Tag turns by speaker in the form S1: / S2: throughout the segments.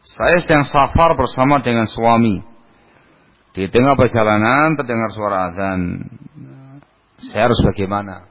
S1: Saya sedang safar bersama dengan suami. Di tengah perjalanan terdengar suara azan. Saya harus bagaimana?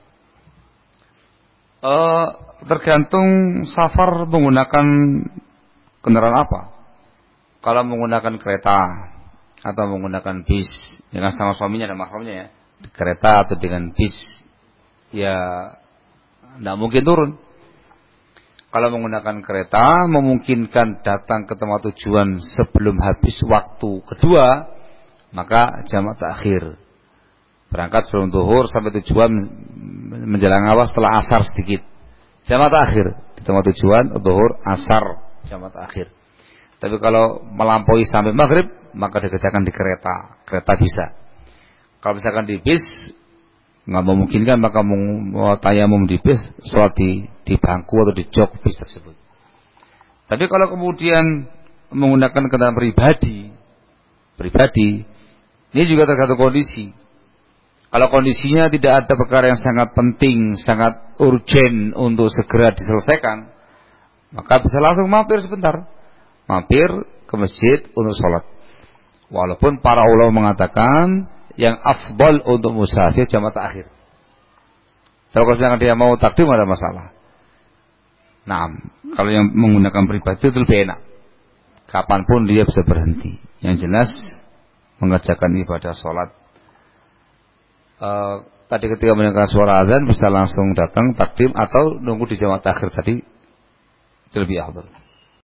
S1: Tergantung safar menggunakan kendaraan apa. Kalau menggunakan kereta atau menggunakan bis, dengan sama suaminya dan mahramnya ya, di kereta atau dengan bis, ya tidak mungkin turun. Kalau menggunakan kereta memungkinkan datang ke tempat tujuan sebelum habis waktu kedua, maka jamak takhir. Berangkat sebelum zuhur sampai tujuan menjelang awal setelah asar sedikit. Jamak takhir di tempat tujuan zuhur, asar, jamak takhir. Tapi kalau melampaui sampai maghrib, maka dikerjakan di kereta. Kereta bisa. Kalau misalkan di bis nggak memungkinkan, maka mau tayamum di bis, sholat di bangku atau di jok bis tersebut. Tapi kalau kemudian menggunakan kendaraan pribadi, ini juga tergantung kondisi. Kalau kondisinya tidak ada perkara yang sangat penting, sangat urgent untuk segera diselesaikan, maka bisa langsung mampir sebentar, mampir ke masjid untuk sholat. Walaupun para ulama mengatakan yang afdal untuk musafir jamak takhir. Kalau dia mau takdim ada masalah. Nah, kalau yang menggunakan pribadi itu lebih enak. Kapanpun dia bisa berhenti. Yang jelas mengerjakan ibadah sholat. Tadi ketika mendengar suara azan bisa langsung datang takdim atau nunggu di jamak takhir tadi, itu lebih afdal.